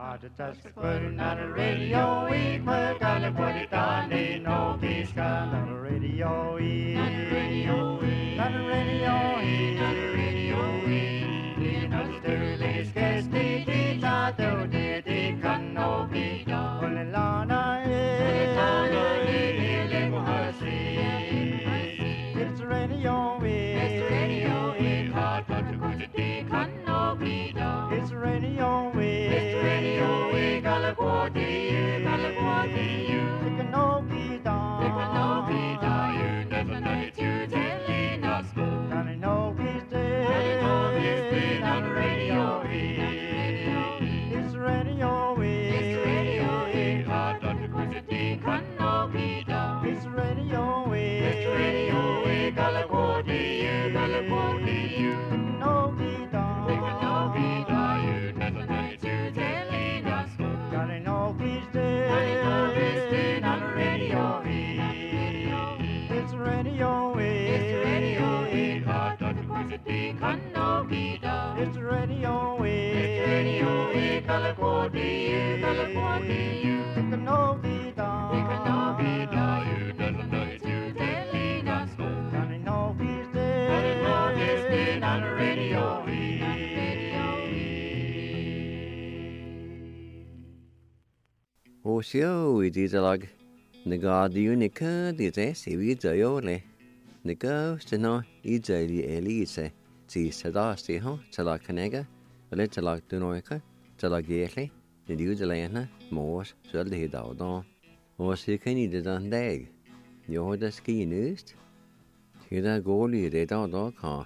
Put on the radio, we put on the put it on the no peace gun on the radio, on the radio, on the radio, on the radio, you know the sterling case the dita do the can no be done. When the lana is it's the radio, it's the radio, it's hard but the good can no be done. It's the radio, it's the radio, we gotta go to you, gotta go to you. It can no be done, it can no be done. You never know it, you telling us go. Gotta know he's dead, gotta know he's dead on the radio. It's the radio, it's the radio, it's hard but the good can no be done. It's the radio, it's the radio, we gotta go to you, gotta go to you. It can no be done, it can no be done. You never know it, you telling us go. Gotta know he's dead, gotta know he's dead on the radio. It's the radio, it's the radio, it's hard but the good can no be done. It's the radio, it's the radio, we gotta go to you, gotta go to you. It can no be done, it can no be done. You never know it, you telling us go. Gotta know he's dead, gotta know he's dead on the radio. Ô siêu ý chí lag nè gà điu nè cơ đi thế sĩ vi giờ yo nè nè cơ sẽ nói ý giờ đi eli sẽ chỉ sẽ đó sẽ ho sẽ là cái này cái lấy sẽ là từ nói cái sẽ là ghé cái nè điu giờ này nè mua sẽ lấy đầu đó ô sẽ cái này để đàn đeg nhớ hồi đó ski news thì đã gọi đi để đó cả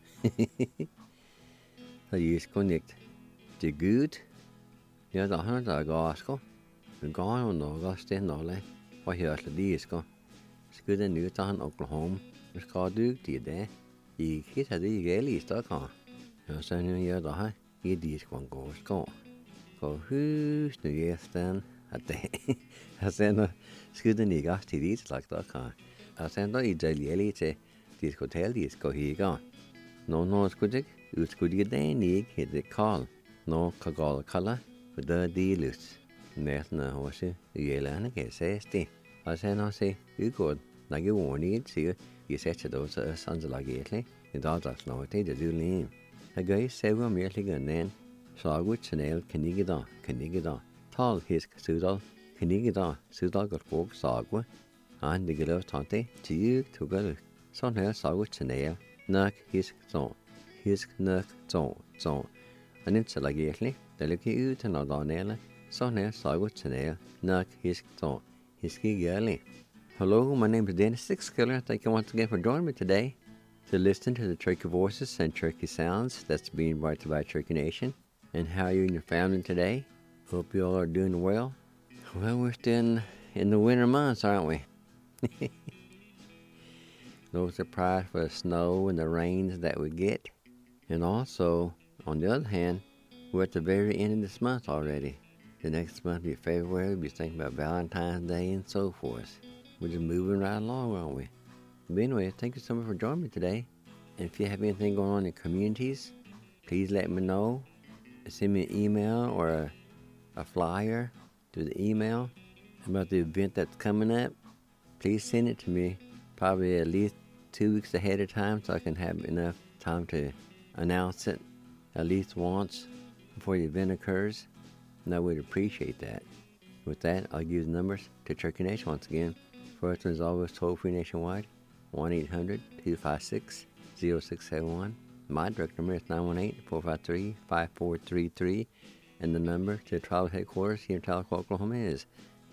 thì connect the good nhớ đó nó là gas có nó có tên nó lại phải hiểu là đi có cứ đến nước ta Oklahoma có được thì đấy thì khi ta đi ghé lý đó có sau này nhớ đó cái đi quảng cáo có hứ người stan ở đây sau nó cứ đến nước đó thì đi là đó có sau đó đi chơi lý thì hotel đi có gì có nó cứ đi đến nước thì call nó có gọi kala và đi lướt nét na hoa sư vậy là nó kể xe đi ở xe nó xe cứ còn là cái warning xíu thì sẽ cho đồ sợ sẵn là ghét đấy thì đó là nói thế để đưa lên cái xe của mình thì gần nên sau cái channel cái đó thal his sự đó có cuộc sau của anh đi cái đó thằng thế chỉ thu cái sau này sau cái channel nạc his nạc zone anh em sẽ là ghét đấy để lấy cái ưu thế nào đó nè là sau này sau cái channel nạc his key girlie. Hello, my name is Dennis Sixkiller. Thank you once again for joining me today to listen to the Turkey voices and Turkey sounds that's being brought to you by Turkey Nation. And how are you and your family today? Hope you all are doing well. Well, we're still in the winter months, aren't we? No surprise for the snow and the rains that we get. And also, on the other hand, we're at the very end of this month already. The next month will be February. We'll be thinking about Valentine's Day and so forth. We're just moving right along, aren't we? But anyway, thank you so much for joining me today. And if you have anything going on in communities, please let me know. Send me an email or a flyer to the email about the event that's coming up. Please send it to me probably at least 2 weeks ahead of time so I can have enough time to announce it at least once before the event occurs. And I would appreciate that. With that, I'll give the numbers to Turkey Nation once again. First one is always toll-free nationwide, 1-800-256-0671. My direct number is 918-453-5433. And the number to the tribal headquarters here in Tahlequah, Oklahoma is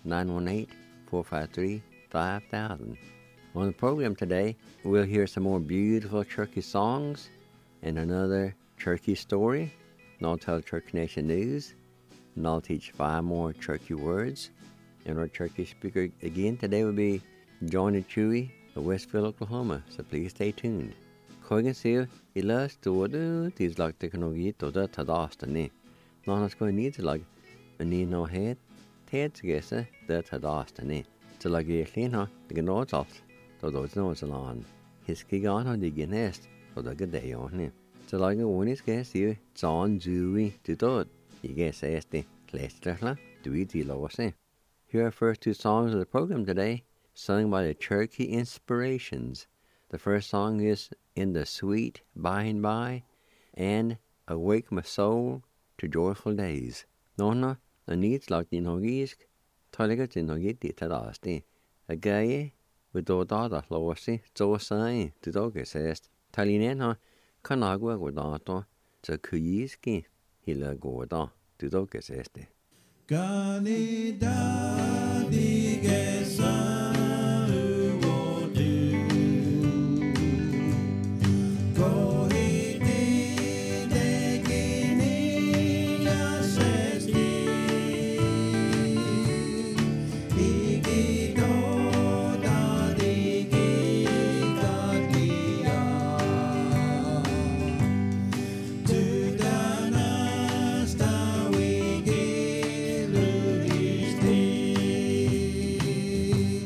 918-453-5000. On the program today, we'll hear some more beautiful Turkey songs and another Turkey story. And I'll tell Turkey Nation news. And I'll teach 5 more Turkey words. And our Turkey speaker again today will be Johnny Chewy of Westfield, Oklahoma. So please stay tuned. Kogan sier ilas torde tis lag teknologi torde tadastani. Nanas ko ni lag ani no het gese det tadastani. Til lag ehlina de gnotalt todo no salan. Hiskigan har de genest og de gedeoni. Til lag onis gese John Chewy to dot. I guess este Leicester, Dweedy Lawsy. Here are first two songs of the program today, sung by the Cherokee Inspirations. The first song is In the Sweet By and By and Awake My Soul to Joyful Days. Nona, a needs like the Nogisk, Toligat in Nogiti Tadasti. A gay with Dodada Lawsy, so sign to Dogesest. Talinena, Kanagua Godato, to Kuyiski, Hila Goda, to Dogesest. Ganida digesa uodu kohiti dekini asesti ikito dadigi katia tudanasta wigi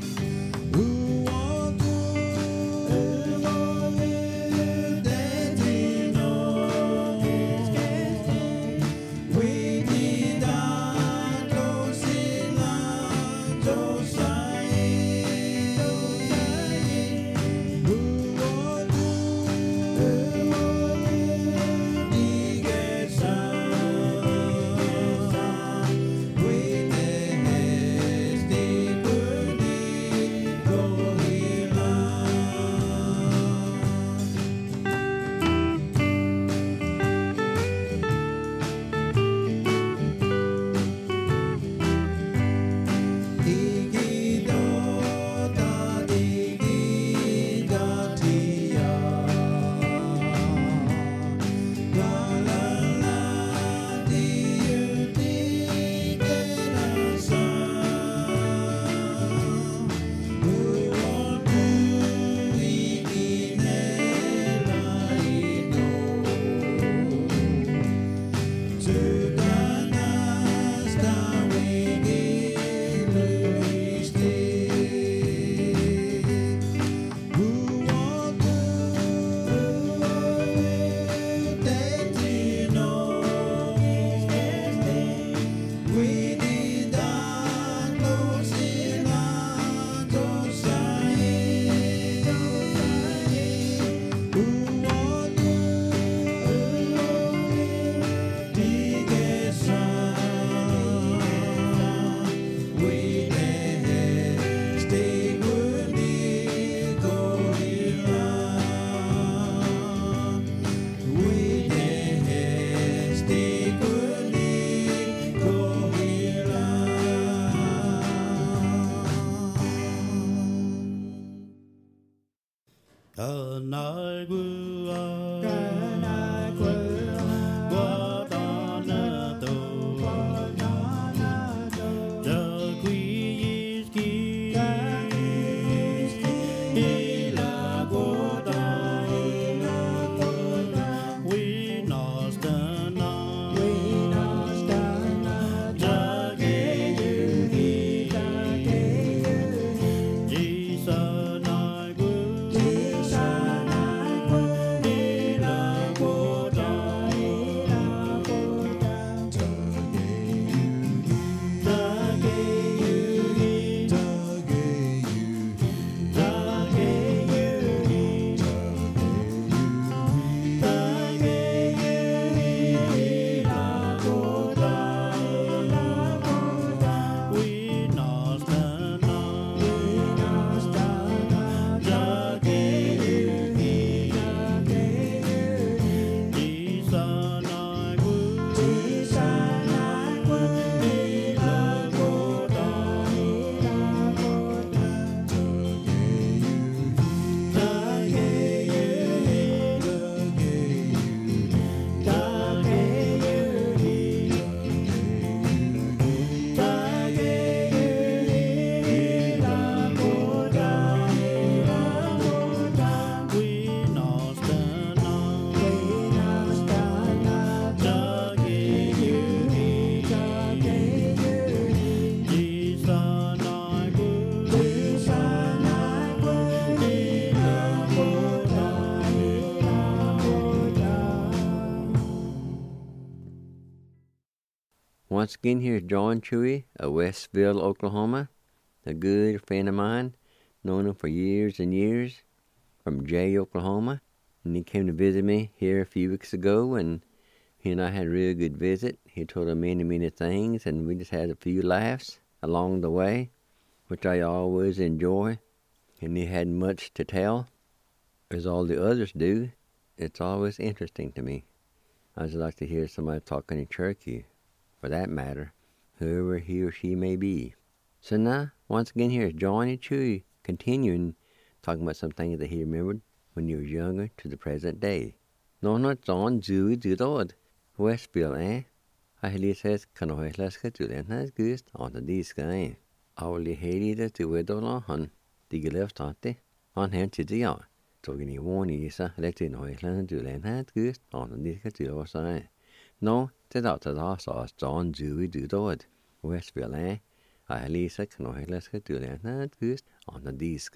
Once again, here's John Chewy of Westville, Oklahoma, a good friend of mine, known him for years and years, from Jay, Oklahoma. And he came to visit me here a few weeks ago, and he and I had a real good visit. He told us many, many things, and we just had a few laughs along the way, which I always enjoy. And he had much to tell, as all the others do. It's always interesting to me. I just like to hear somebody talking in Cherokee, for that matter, whoever he or she may be. So now, once again, here's Johnny Chewy continuing talking about some things that he remembered when he was younger to the present day. No, not John Chewy, Dudod, Westville, eh? I hear says, can I let's get to that? That's good on the disc, Only hated it to Widow Hun, the left auntie, on hand to the yard. Tog ni one isa lekti no Iceland to land had good on the disc to us, No, det out to us as John Chewy Dudod, Westville, eh? I Lisa can I let's get to that? That's good on the disc,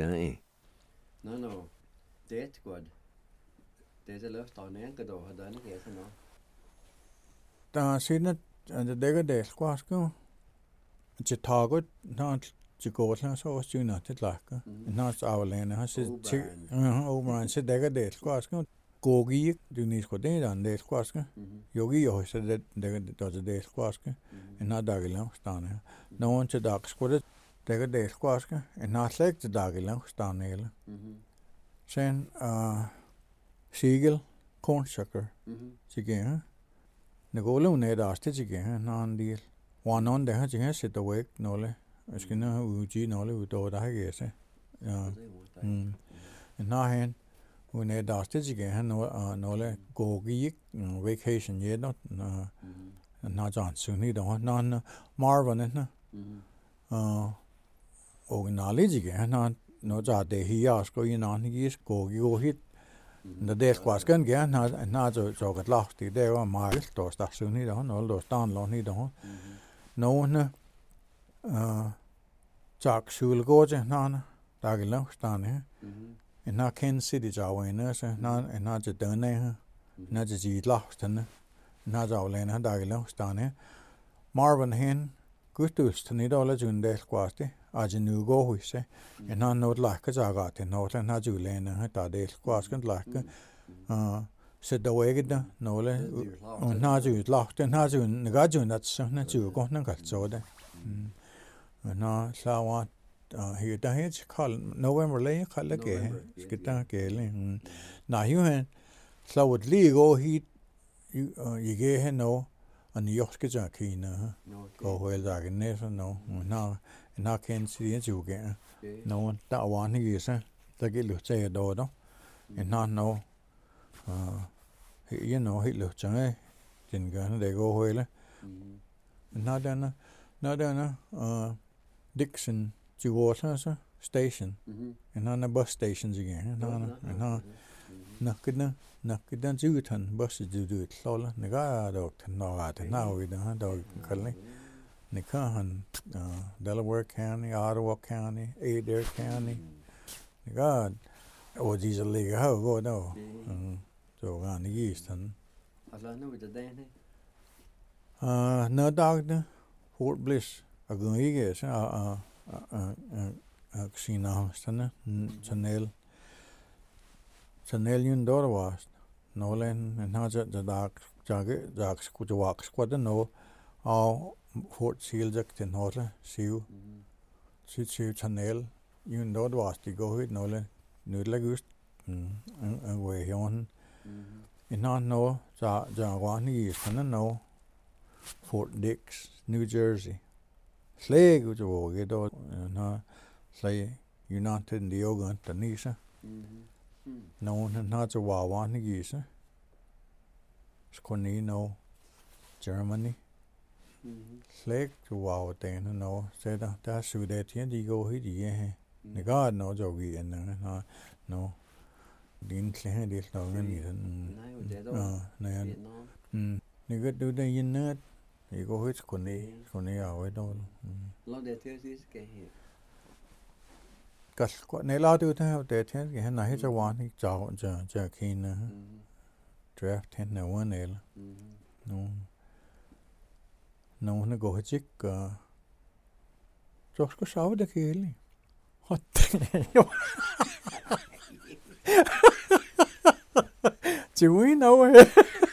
No, that's good. There's a left on there, good over done, yes, no. Ta sina the dega de squasco. It's a target, not to go to so soon at it like. Not our land has it over and said dega de squasco. Gogi do need go dead on de squasco. Yogi said that dega does a de squasco and not daggy stand here. No one to dog squatted dega de squasco and not like the daggy stand here. Sen Siegel corn sucker. Chicken. Nagolo ned aste chicken non deal. One on the hatching sit awake nole. Skina uji nole udo da guess. And now hen when ned aste chicken nole go geek vacation yet not not on soon either non Marvin and knowledge again not no jade he asked going on he is go hit. The day squash can get not so get lost. They were my store station. He don't all those down long. He don't. No one, Jack Shul goes and none. Daggy stand here. And not Kansas City Jawiners, and not the Dunne, not the G lost and not our lane. Daggy stand here. Marvin Hen, good to need all the June day squash. As you knew go, we say, and not not like as I got in North and not you lane and that day squash like said the way it no not you locked and has you got you that's not you got no got so there. No, so what he died call November lane call again. Skita Galing. Now you had so would legal he you gave him no. And the Yoska keen, go well, like never no, now can't see it you get. No one that one he is, they get to say a door, and not know, you know, he looked at didn't go, they go well. And not then, Dixon to water station, and on the bus stations again, and Naked Jutan buses do it, Lola, Naga doctor, no, now we don't dog curly. Nikahan, Delaware County, Ottawa County, Adair County. God, oh, these are legal, how go no. So on the east, and I know with the Danny. No doctor, Fort Bliss, a good years, Xena, Chanel yun door was Nolan and has the dark jagged squad walk squad no all Fort Seal Jack in Hotel, Siu, Chanel, yun door was to go with Nolan, Nudlagust, and way on. In not know, Jaguan is no Fort Dix, New Jersey. Slag which will get out, say United in the Ogun, Tanisha. No one not a Wawa Nigisa. Sconino, Germany. Slag to Wawa then, no, said that's who that you go hit ye. The God knows Jogi and no. Didn't clear this long and you got do the in it. You go hit Scone away all. Love that is here. Cause quite a lot to have that and I hit a one he jerkin draft 10 1 L. No. Nogen går hit ikke. Så skal sove det hele. Hot. Do we know it?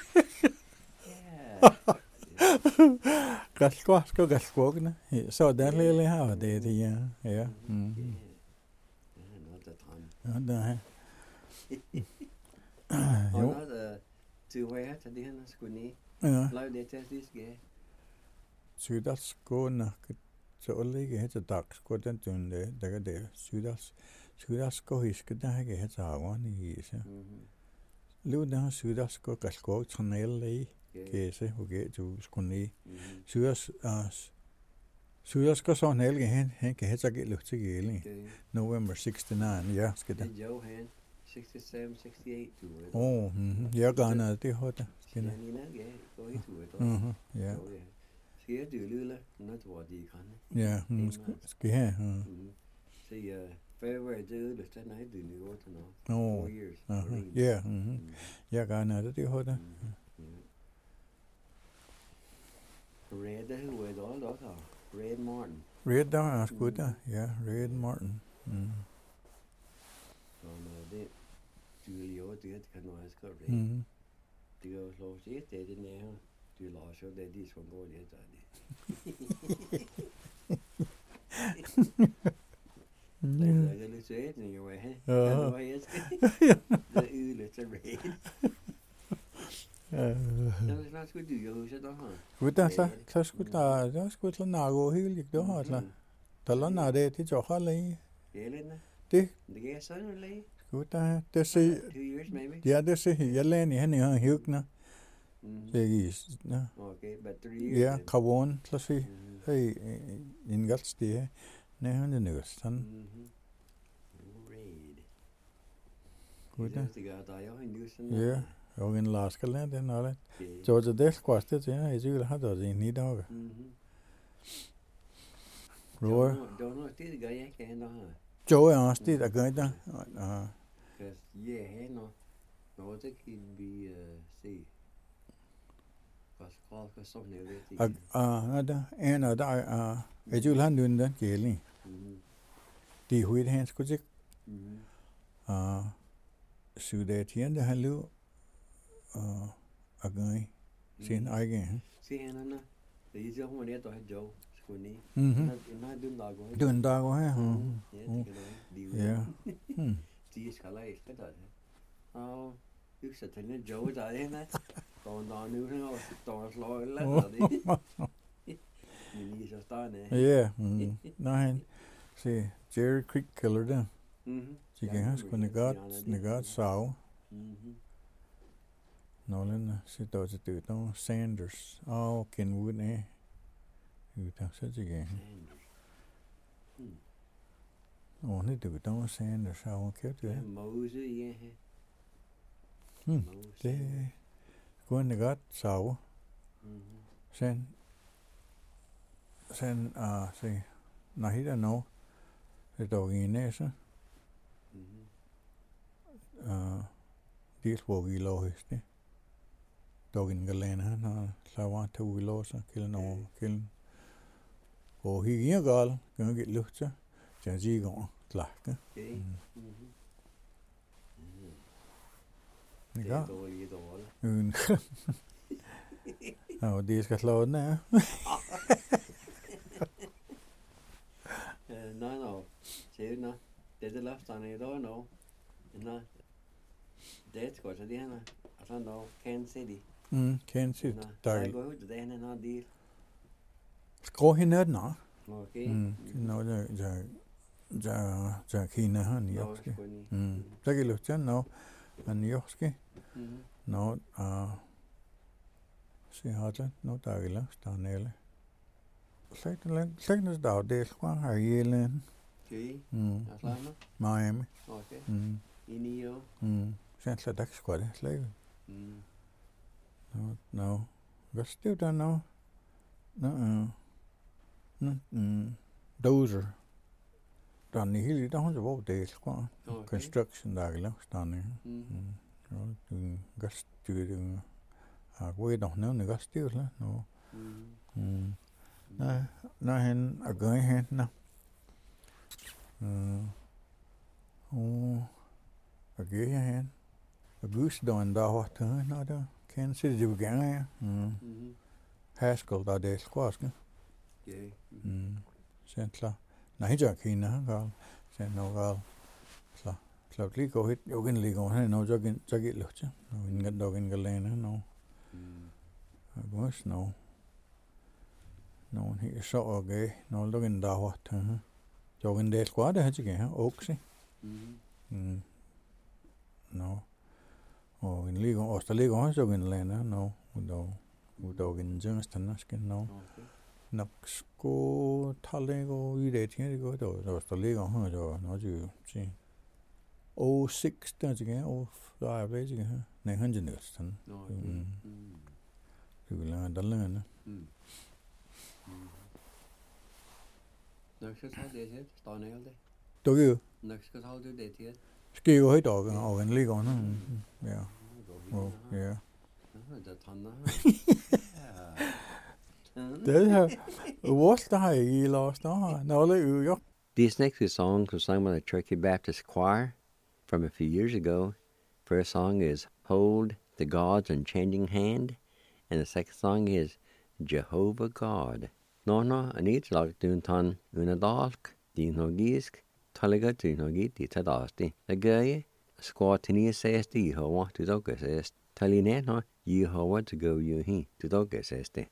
Galskåskene. Så der lille her, det er det, ja. Ja. Ja, der er. Og noget til højre til det her, skulle ni. Ja. Lav det til sidst, ja. Sydalskåne, så ligger her til dagskå, den dønne, der er det. Sydalskå hiske, der er her til havren i Ise. Løb der har Sydalskå, Galskå, Tronelle i. Gæse, og du skulle ned. Sydalskå så en helge hen, han kan hætte sig lidt til gælde. November 69, ja, skal det. Det er Johan, 67, 68, jeg gør noget, det har det. Skal det? Ja, går i tur. Ja. Skal jeg dyre lille, når du var de kan. Ja, skal jeg. Se, February, det er lidt, den er helt ny år til noget. 4 years. Ja, jeg gør noget, det har det. Red, det er jo alt også. Red Martin. Red, der er sgu der. Ja, Red Martin. Så det dyre år, det kan noget skal Red. Det er jo slå sig, det er det nære. Du lader sig, det er de som går det, der er det. Det er lidt sødning, jo, ja. Kan du have elske? Det er yderligt til Red. Så skulle du jo huske, der har. Skulle der, så skulle der skulle der nago helt, ikke? Det har der. Der lander det jo holde i. Gælende. Det kan sådan noget læge. Skulle der, det se. 2 years, maybe? Ja, det se. Jeg lader han i han hyggende. Det er okay, but 3 years. Ja, karbon, så se. Hey, en godt sted. Nej, han er nødt sådan. Red. Godt da. Det gør der jo en ny sådan. Ja, og en laskeland den alle. Så det kostet det, jeg skulle have det i 9 dage. Roar. Don't know, det gør jeg ikke hende her. Jo, er også det, der gør det. Ja, hende. Nå, det kan vi se. Hvad så nævnt det? Der en af der jeg skulle have den gælde. Det hoved han skulle ikke. Så det tjente han løb og gør sin egen. Se hende. Det er jo hun er der jo skulle ni. Nej, Den dag var her. Ja. De skal lade efter det. Og du skal til en job der henne. Der nu her og står slår eller det. Men I så starne. Ja. Nej. Se Jerry Creek Killer der. Så kan han sgu negat sav. Nolan sitter til det. Sanders. Kenwood ne. Utan så det igen. Det er Sanders. Okay, det. Mose ja. Det går en godt sav. Sen se når hit er nå. Det dog i næse. Det hvor vi lå høste. Dog en galene han har slavat til vi lå så kilden over kilden. Og her gal kan get luft så. Så de går klakke. Det er dårligt. Ja, det skal slå den af. Nej. Se nu. Det er lufterne i dag nu. Nå. Det er godt, det her. Altså nu, Kansas City. Kansas City. Der går ud til den her del. Skrå hende nå. Okay. Nå, der Kina han i også. Så kan luft den nå. Men i også. Nå, se har det nå der er langt der nede. Slægtens dag, det er sgu her i Jylland. Okay. Miami. Okay. I New York. Sen så der sgu det slægt. Nå. Hvad står der nå? Dozer. Der er en hele, der har så hvor det er sgu. Construction der er langt der nede. Du kan styre det. Hvor er der noget styr nå. Nå hen og gør hen nå. Og gør jeg hen. Og gus då en dag har tøj nå der. Kan se det jo gerne ja. Haskell der det skvaske. Sen klar. Nej jeg kan ikke gal. Sen no gal. Så lige gå hit. Jo kan lige gå hen no så gik lugt. No ingen dag ingen galene no. Gus no. No he så okay. No der en dag har tøj. Jo en del skvad det har ikke også. No. Og en lige og der ligger også en lande no. Og en jøngstan skal no. Nok sko talego i det her går der ligger her der no jo se. Og 6 der ikke og der er det ikke her. Nej han er næsten. Det vil lade der lande. Nok skal tage det her. Står ned det. Du jo. Nok skal tage det her. Skal jo i dag og en ligger no. Ja. Ja. Det tanner. Det her. What der I last no. No le jo. This next song was sung by the Turkey Baptist Choir from a few years ago. First song is Hold the God's Unchanging Hand, and the second song is Jehovah God. No, I need to like doing ton unadalk, dinogisk, taliga dinogit, ditadasti. The guy, squatini says the Jehovah to doga says, Talineno, Jehovah to go you he to doga says the.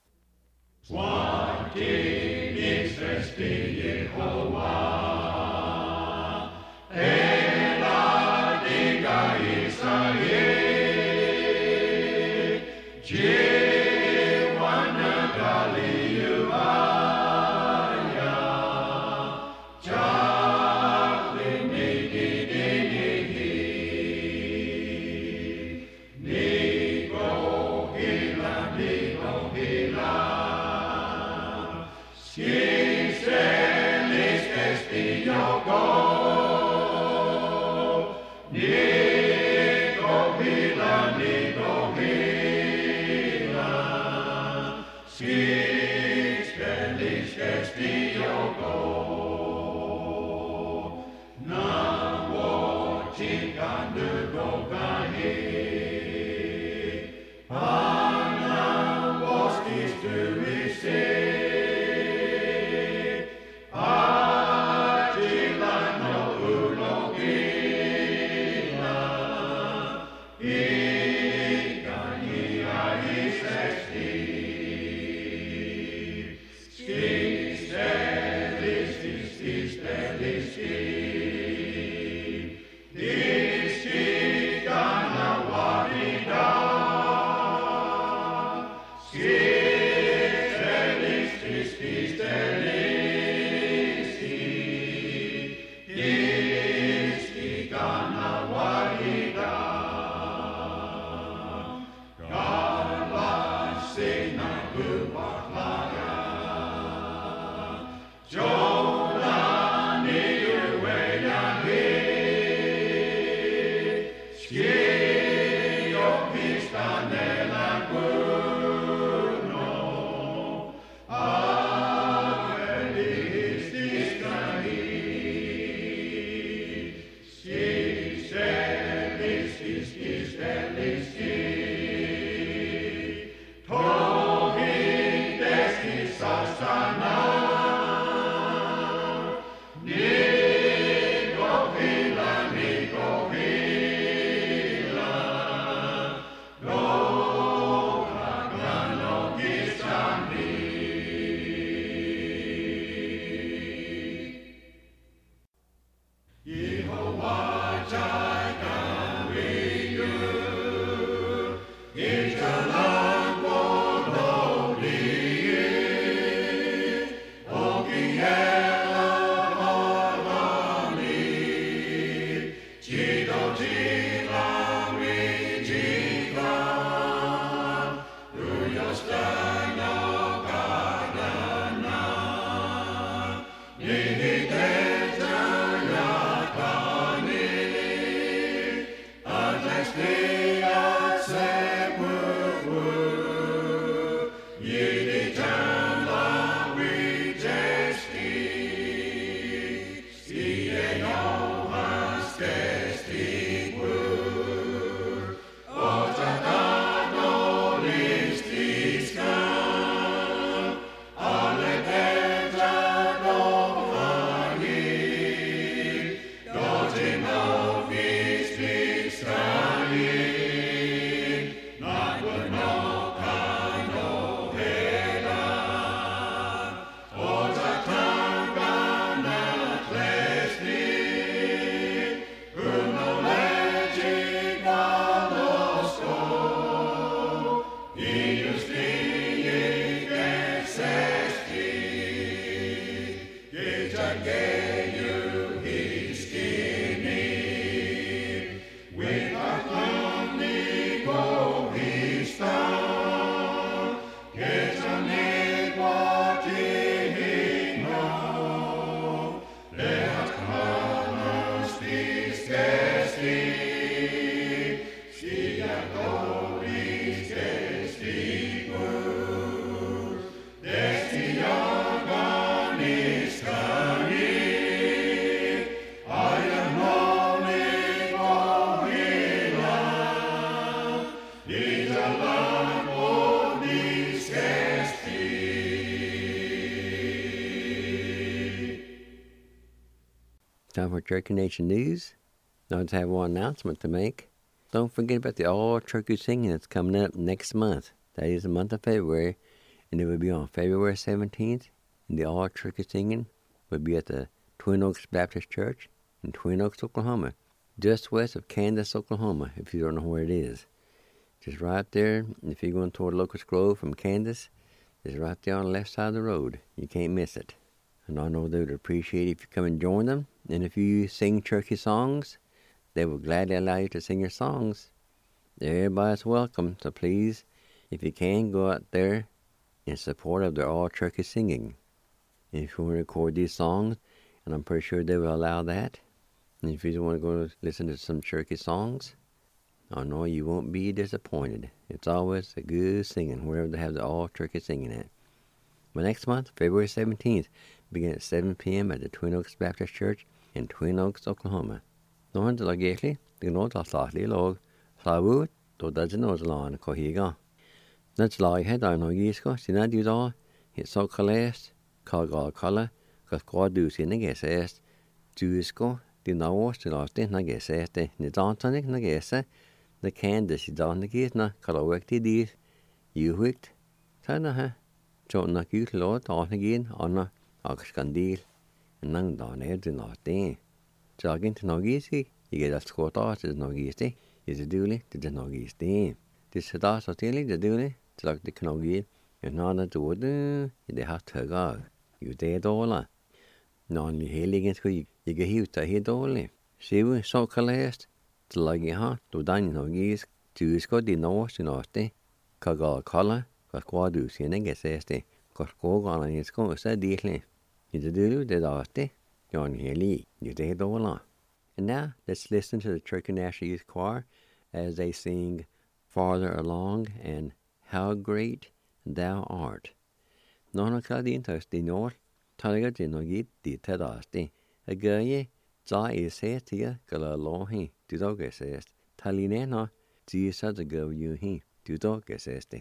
Time for Turkey Nation News. Now, I just have one announcement to make. Don't forget about the all-turkey singing that's coming up next month. That is the month of February, and it will be on February 17th. And the all-turkey singing will be at the Twin Oaks Baptist Church in Twin Oaks, Oklahoma, just west of Candace, Oklahoma, if you don't know where it is. Just right there, if you're going toward Locust Grove from Candace, it's right there on the left side of the road. You can't miss it. And I know they would appreciate it if you come and join them. And if you sing turkey songs, they will gladly allow you to sing your songs. Everybody's welcome, so please, if you can, go out there in support of their all-turkey singing. And if you want to record these songs, and I'm pretty sure they will allow that, and if you want to go listen to some turkey songs, I know you won't be disappointed. It's always a good singing wherever they have the all-turkey singing at. But next month, February 17th, begin at 7 p.m. at the Twin Oaks Baptist Church in Twin Oaks, Oklahoma. Noen til å gjetli, det nå til statlig lov, slavu, då det ikke noe land ko higa. Den slag het da no gisko, sina du da, hit så kalest, kaga kala, kas ko du sine gesest, juisko, de nå til lastin na gesest, ni dantanik na gese, the Candace dan gis na kalawekti dis, juhikt, sana ha, so na kut lo dan gin anna akskandil, nang dan du lastin. Jagin til nogisi, I get a skota til nogisi, is a duli til nogisi. This da så til det duli til at det knogi, nana to det det har tøga. Jo det dola. Nan vi heligen skulle jeg hiuta he dårlig. Sivu så kalest til lagi ha, du dan nogis, du skal de nå sin åste. Kaga kala, ka du sine geseste. Ko gana ni sko så dili. I det dulu det daste. John Haley, you day dola. And now let's listen to the Turkey National Youth Choir as they sing Farther Along and How Great Thou Art. Nona kadin tas di nor, taliga di no git di tadasti. A gaye, za is setia, gala lohi, du dogesest. Talinena, zi sa the go you he, du dogesesti.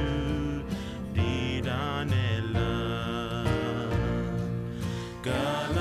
God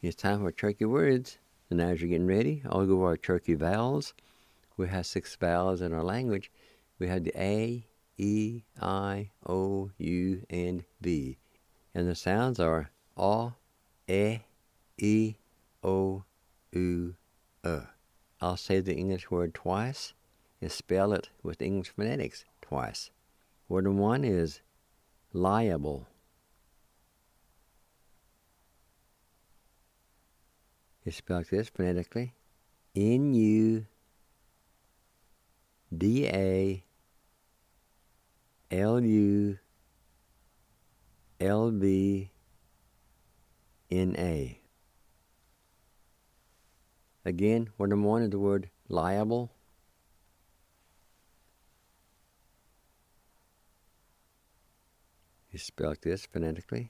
It's time for turkey words. And as you're getting ready, I'll go over our turkey vowels. We have 6 vowels in our language. We have the A, E, I, O, U, and V. And the sounds are A, E, O, U, I'll say the English word twice and spell it with English phonetics twice. Word number 1 is liable. It's spelled like this phonetically. N-U-D-A-L-U-L-B-N-A. Again, word number 1 is the word liable. It's spelled like this phonetically.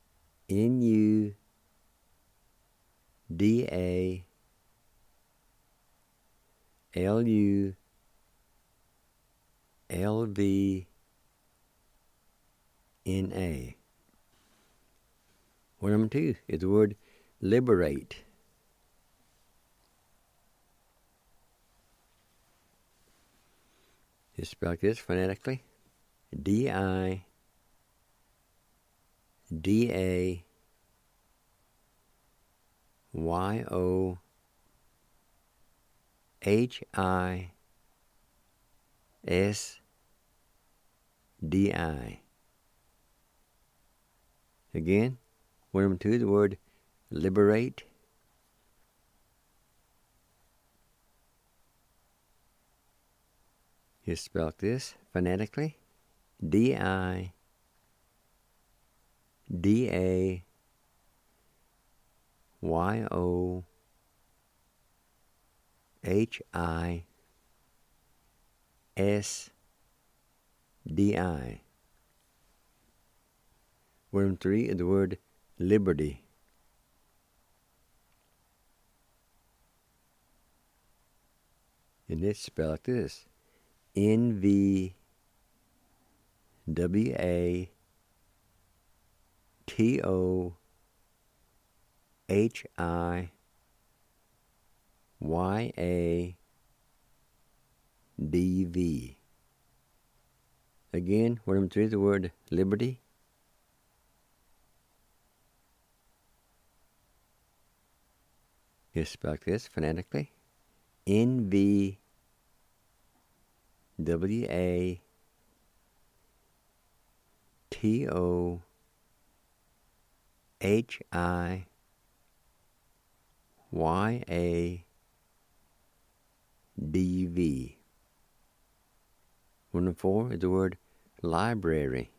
N-U-D-A-L-U-L-V-N-A. Word number 2 is the word liberate. It's spelled like this phonetically. D-I-D-A-Y-O-H-I-S-D-I. Again, word number 2, the word liberate. It's spelled like this phonetically. D-I-D-A-Y-O-H-I-S-D-I. Word number 3 is the word liberty. And it's spelled like this. N-V-W-A-T-O-H-I-Y-A-D-V. Again, word number 3 is the word liberty. It's spelled like this phonetically. N-V-W-A-T-O-H-I-Y-A-D-V. Word number 4 is the word library.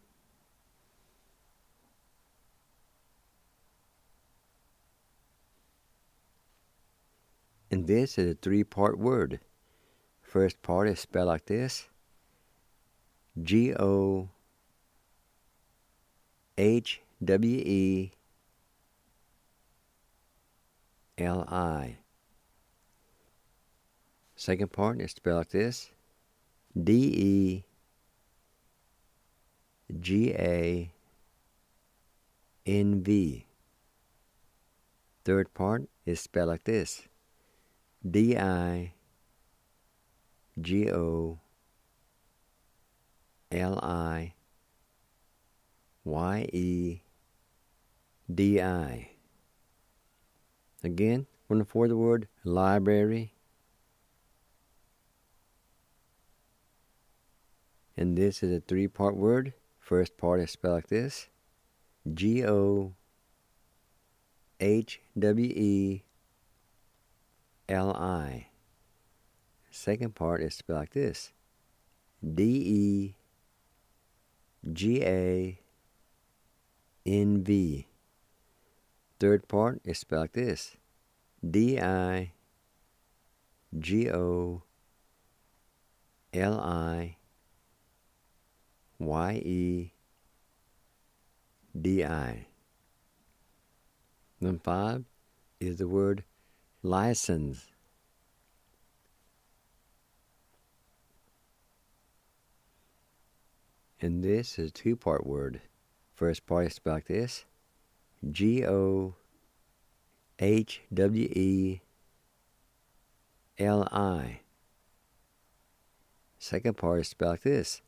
And this is a 3-part word. First part is spelled like this. G-O-H-W-E-L-I. Second part is spelled like this. D-E-G-A-N-V. Third part is spelled like this. D-I-G-O-L-I-Y-E-D-I. Again, one before the word library. And this is a 3-part word. First part is spelled like this. G-O-H-W-E-L-I. Second part is spelled like this. D-E-G-A-N-V. Third part is spelled like this. D-I-G-O-L-I-Y-E-D-I. Number 5 is the word license. And this is a 2-part word. First part is spelled like this. G-O-L-I-C-E-N-S-E. H-W-E-L-I. Second part is spelled like this.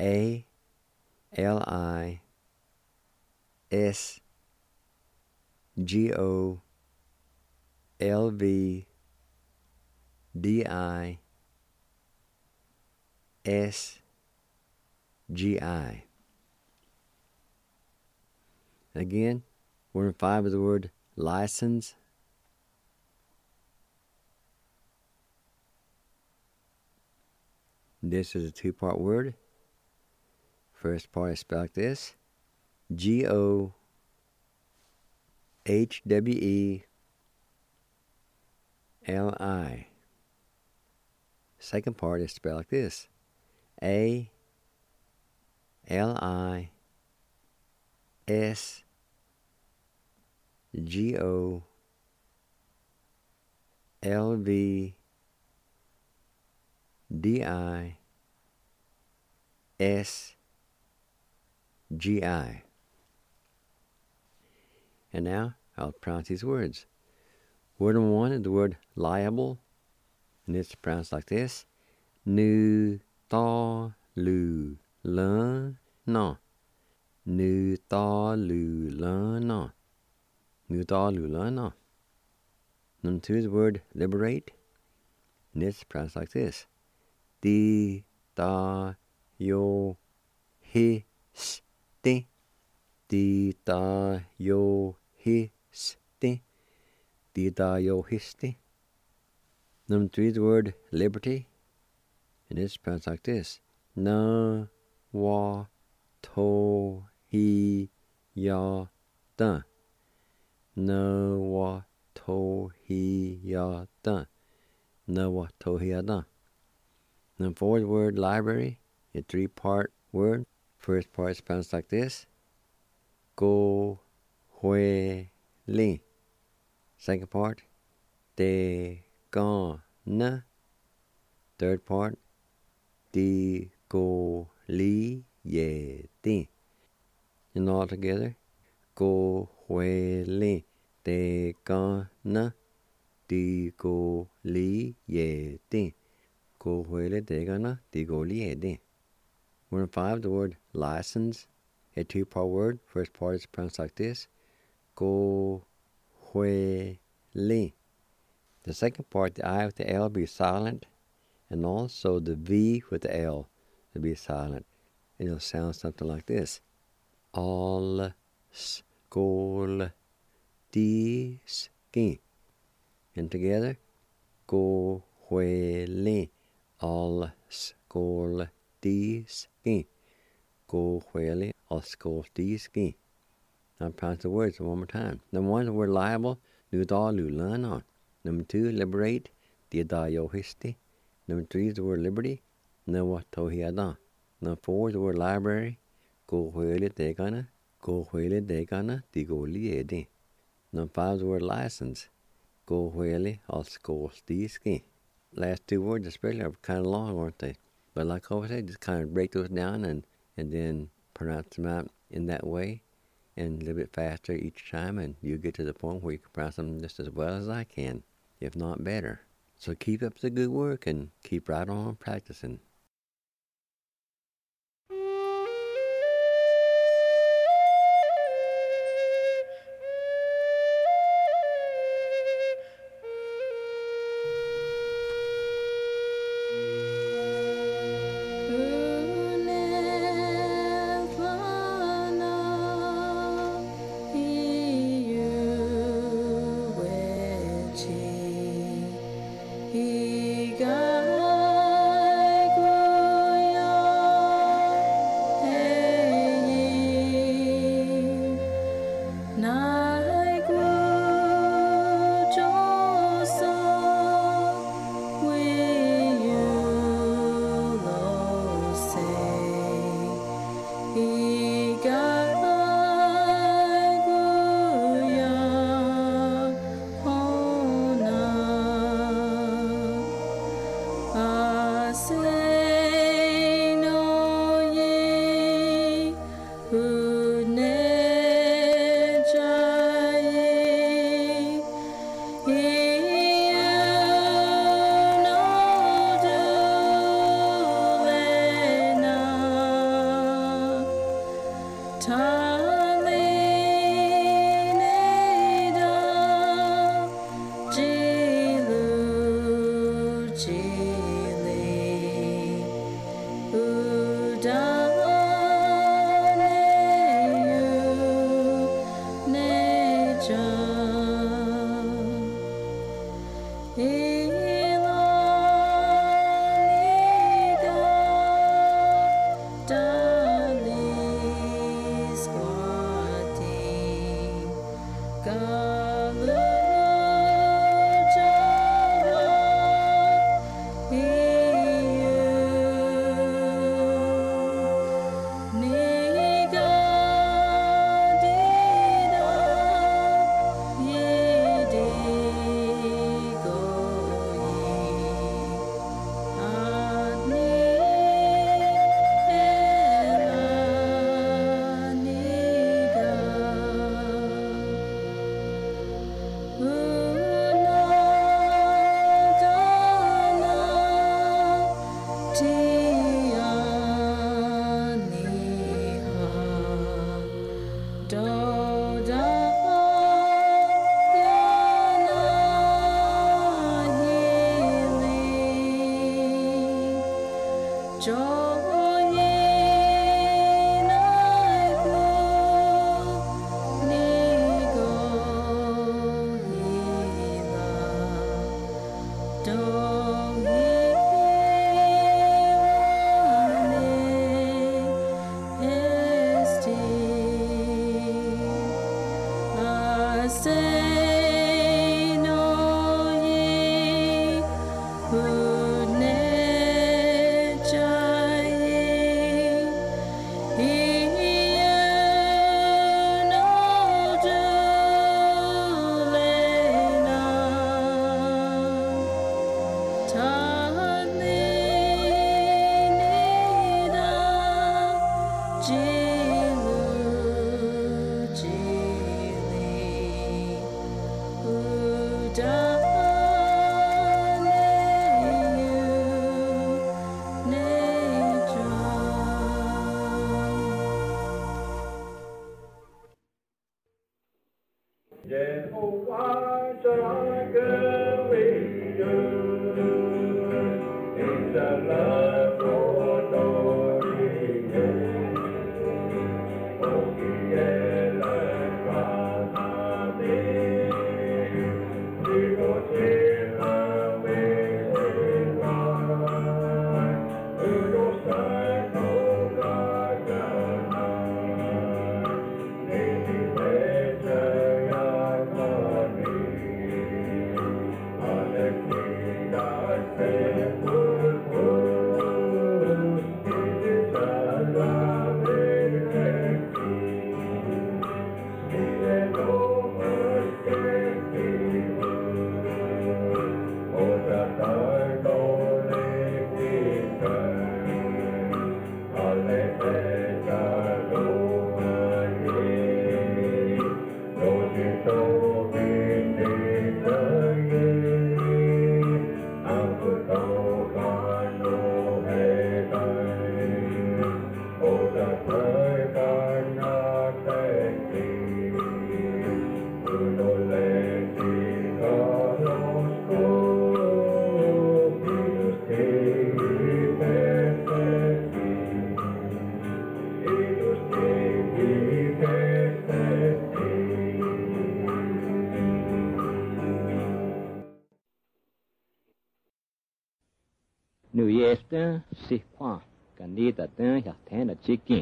A-L-I-S-G-O-L-V-D-I-S-G-I. Again, word 5 is the word license. This is a two-part word. First part is spelled like this. G-O-H-W-E-L-I. Second part is spelled like this. A-L-I-S-G-O-L-V-D-I-S-G-I. And now I'll pronounce these words. Word number 1 is the word liable, and it's pronounced like this. Nu ta lu lun na. Nu ta lu lun na. Nu ta lu lun na. Number 2 is the word liberate, and it's pronounced like this. Di ta yo hi sti. Di ta yo hi sti. Di ta yo hi sti. Number 3 is the word liberty, and it's pronounced like this. Na wa to hi ya da. Na wa to hi ya da. Na wa to hi ya da. Number 4 is the word library, a 3-part word. First part is pronounced like this. Go hue li. Second part. De ga na. Third part. Di go li ye di. And all together. Go hue li. De ga na. Di go li ye di. Go hue li de ga na. Di go li ye di. Word 5, the word license, a 2-part word. First part is pronounced like this. Go hue li. The second part, the I with the L, be silent, and also the V with the L will be silent. And it'll sound something like this. All skol di ski. And together, go hue li. All skol di ski. Go hue li. All skol di ski. I'll pronounce the words one more time. Number 1 is the word liable. Nu da lu lun on. Number 2, liberate. Di da yo histi. Number 3 is the word liberty. Na wa to hi da. Number 4 is the word library. Go hue li de gana. Go hue li de gana. Di go li e di. Number 5 is the word license. Go hue li. All skol di ski. Last 2 words especially are kind of long, aren't they? But like I always say, just kind of break those down and then pronounce them out in that way and a little bit faster each time, and you get to the point where you can pronounce them just as well as I can, if not better. So keep up the good work and keep right on practicing. He got New Year's si qua canita ya tena chicken.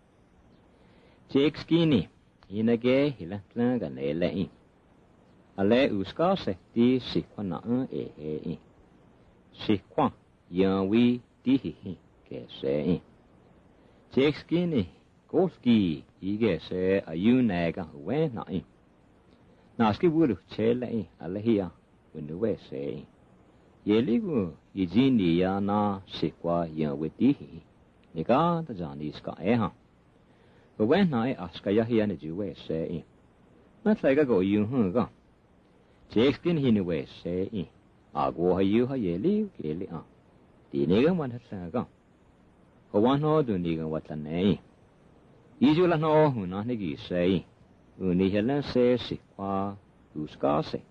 Chick skinny inage hilatlan ganele. Ale uska se ti si qua na e. Si qua yan we ti hi ke se. Chick skinny goski ige se ayunaga we na. Naski wuru chele ale hiya when we say. Yeligu yijini ya na sikwa ya wetihi nika ta jani ska ha but when I ask ya here ne juwe say not like go you ga skin hin we say go ha you ha yeli keli ti ne ga man sa ga ho wan ho du ni ga wat ne yi la no hu na ne gi say ni helen say sikwa du ska say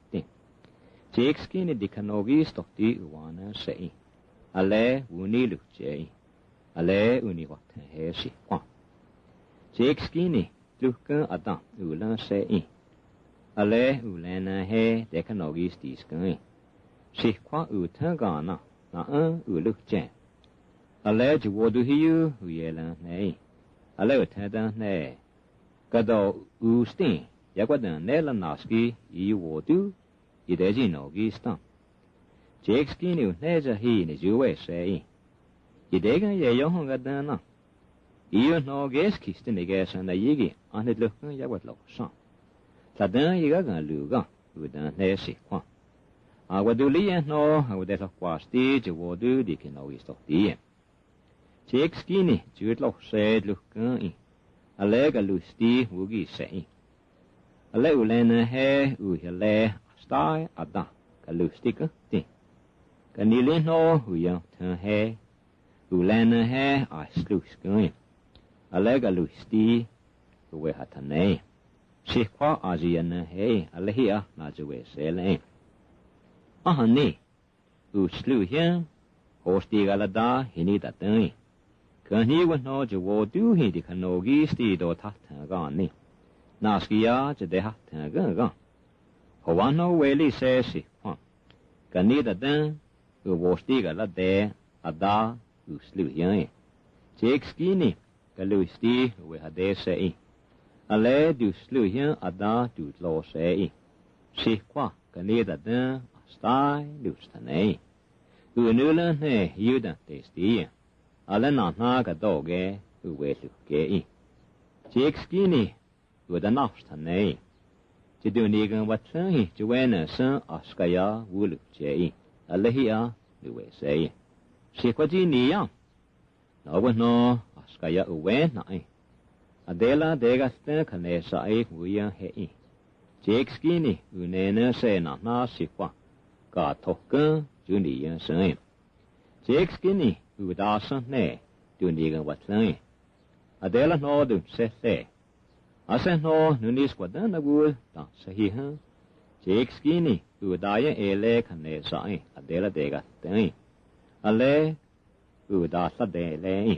Skin di kanogi stokti uwana sei. Ale uni lukjei. Ale uni wakten he si kwa. Skin lukkan adam ulan sei. Ale ulana he de kanogi stiskan. Si kwa utan gana na ulukjen. Ale juwodu hiyu uyelan nei. Ale utan ne. Kado ustin yakwadan ne la naski yi wodu. Ideji no gistan. Jake skinny neja he ni juwe say. Idega ye yohong adana. You no ges kisten the gas and the yigi on it looking yawat lo son. Tadan yiga luga udan nesi qua. I would do lian no, I would let off was stage or would do the can always stop the Jake skinny, Jude lo said looking. A leg a loose tea woogie say. A leulena hair uhile. Tai ada kalustik ti kanilin no huya tan he ulana he I slus going alega lusti we hatane si kwa aziana he alehia na juwe sele ahani u slu hia hosti galada hini da tan Kan he was no to wo do he the canogi steed or tat gone. Naskia to the hat gone. Howano Welly says he, can neither then, who was digger la there, a da, who slew young. Jake skinny, Galu stee, we had there say. A lad do slew him, a da do law say. See qua, can neither then, a sty, loose the nay. Who knew ne, you don't taste the. A not nag a dog, who wait to gay. Jake skinny, with a notch the nay. To do negan what he to win a son Oscaya wool jay, a lehia, the way say. Sequaji nia. No one no Oscaya uwen nai. Adela dega canesa e wea he. Jake skinny, unena say not na sequa. Got token, Junior son. Jake skinny, who dawson nay, do negan what say. Adela no do set there. I said no, Nunis Quadan a wood, that's a he, Jake skinny, who die a leg and a sign, a dela dega thing. A leg, who does a day lay.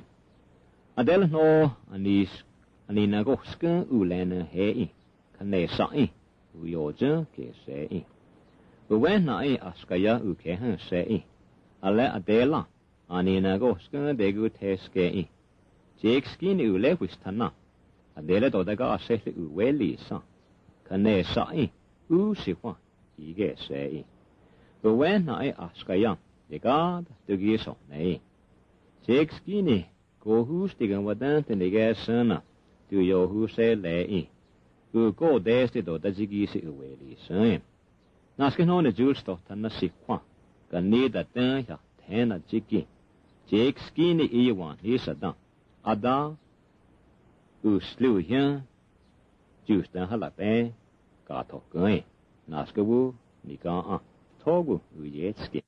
A del no, and is an in a goskin, who len hay, can a sign, who your junk is say. But when I ask a ya who can say, a let a dela, and in a goskin, they good taste gay. Jake skinny, who left with Tana. Adela dodaga assessed Welly son. Can they say, who see what he gets say. But when I ask a young, the guard to give some nay. Jake skinny, go who's digging what done to the gas son, do your who say lay. Who go there's the dodgy Welly son. Naskin on the jewel stuff and the sick one. Can need that then ya ten a jiggy. Jake skinny e one, he's a done. Ada. Who slew him, juice the halape, got to go, Naskawu, Nika, Togu, Uyetski.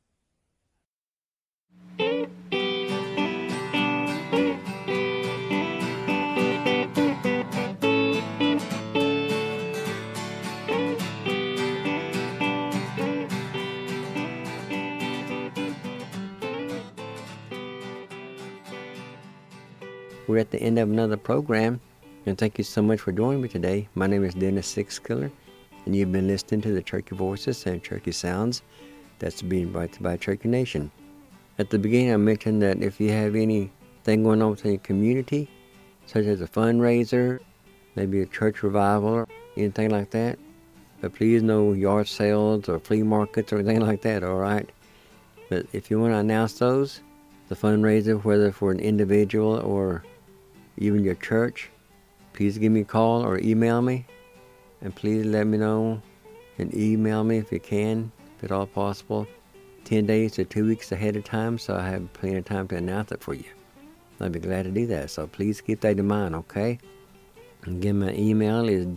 We're at the end of another program, and thank you so much for joining me today. My name is Dennis Sixkiller, and you've been listening to the Cherokee Voices and Cherokee Sounds that's being brought to you by Cherokee Nation. At the beginning, I mentioned that if you have anything going on within your community, such as a fundraiser, maybe a church revival, or anything like that, but please no yard sales or flea markets or anything like that, all right? But if you want to announce those, the fundraiser, whether for an individual or even your church, please give me a call or email me, and please let me know and email me if you can, if at all possible, 10 days to 2 weeks ahead of time, so I have plenty of time to announce it for you. I'd be glad to do that, so please keep that in mind, okay? And again, my email is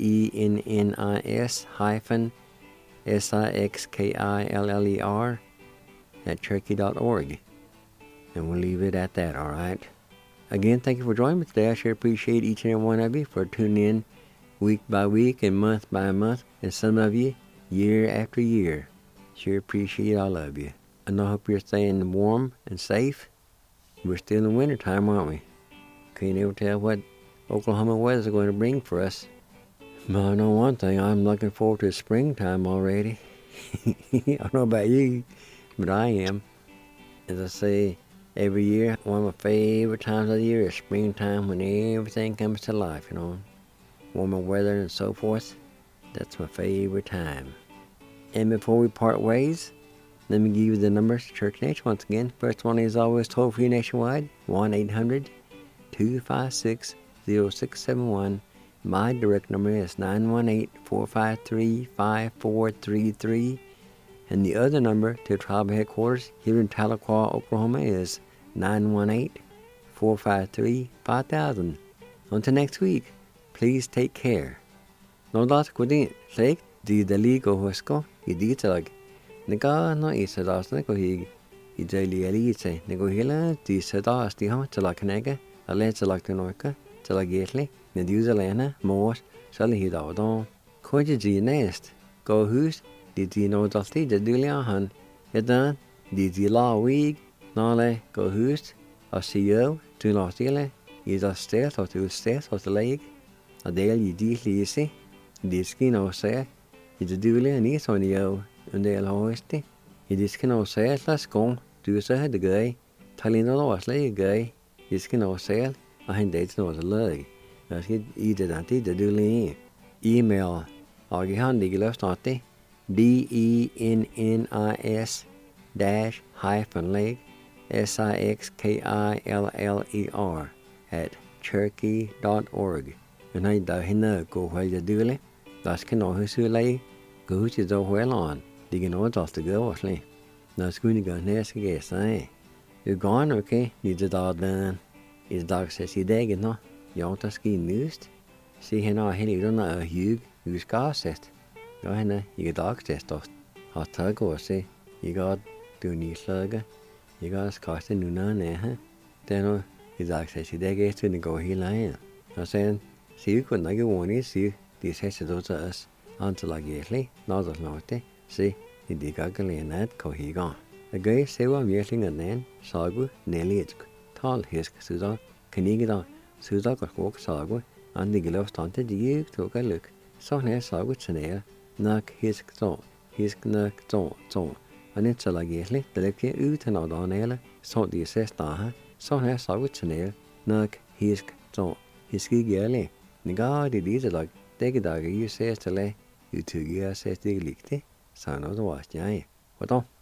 dennis-sixkiller@cherokee.org, and we'll leave it at that, all right? Again, thank you for joining me today. I sure appreciate each and every one of you for tuning in week by week and month by month, and some of you year after year. Sure appreciate all of you. And I hope you're staying warm and safe. We're still in winter time, aren't we? Can't ever tell what Oklahoma weather's going to bring for us. But I know one thing, I'm looking forward to springtime already. I don't know about you, but I am. As I say, every year, one of my favorite times of the year is springtime, when everything comes to life, you know. Warmer weather and so forth. That's my favorite time. And before we part ways, let me give you the numbers to Church Nation once again. First one is always toll-free nationwide, 1-800-256-0671. My direct number is 918-453-5433. And the other number to tribal headquarters here in Tahlequah, Oklahoma is 918-453-5000. Until next week, please take care. No das kudin sek di daligo husko iditalag. Nega no isadas ne ko hi idali elite ne ko hela di sadas di ha tala kanega ale tala tanoka tala getli ne diuselena mos sali hidadon koji di nest go hus di no dalti de duliahan edan di la week nale go hus. I'll see you Du lader stille, I der stedet og du stedet og læg, og del I de lise, de skin og sag, I det dule ni sådan jo, en del højeste, I det skin og sag, lad skån, du så har det gøy, taliner og slæg gøy, I skin og sag, og han det noget læg. Jeg skal I det der, det dule e-mail, og I han det løst det, DENNIS-hyphen-leg, SIXKILLER @cherokee.org. And I da hina go where you do it. That's can all who's who lay go to the well on. You can all just go asleep. Now schoon go next guess, eh? You're gone, okay? Need the dog then. Is dog says he dag no? You to ski newst. See hina henny don't know a hug who's gassest. Go hina, you get dog test off. I'll tell go say, you got do need slugger. You got a scotch and none, eh? Then his dog says he dag to go he lying. I said, see you couldn't like a warning, see these heads to us until I get late, not as not, see, he dig ugly and that co he gone. A gay sewa meeting and then, sagu, nearly it's tall hisk, Susan, can you get on? Susan got walk sagu, and the gloves taunted you took a look. So near sagu tanair, knock hisk zone, hisk knock zone, and it's a lagetly, the lucky ut and out on air, so the assess daha, so near sagu tanair, knock hisk zone, hiski gærlig. Nigar det lige lag, dække dager I ses til lag, I tykker jeg ses det likte, så noget var jeg. Hvordan?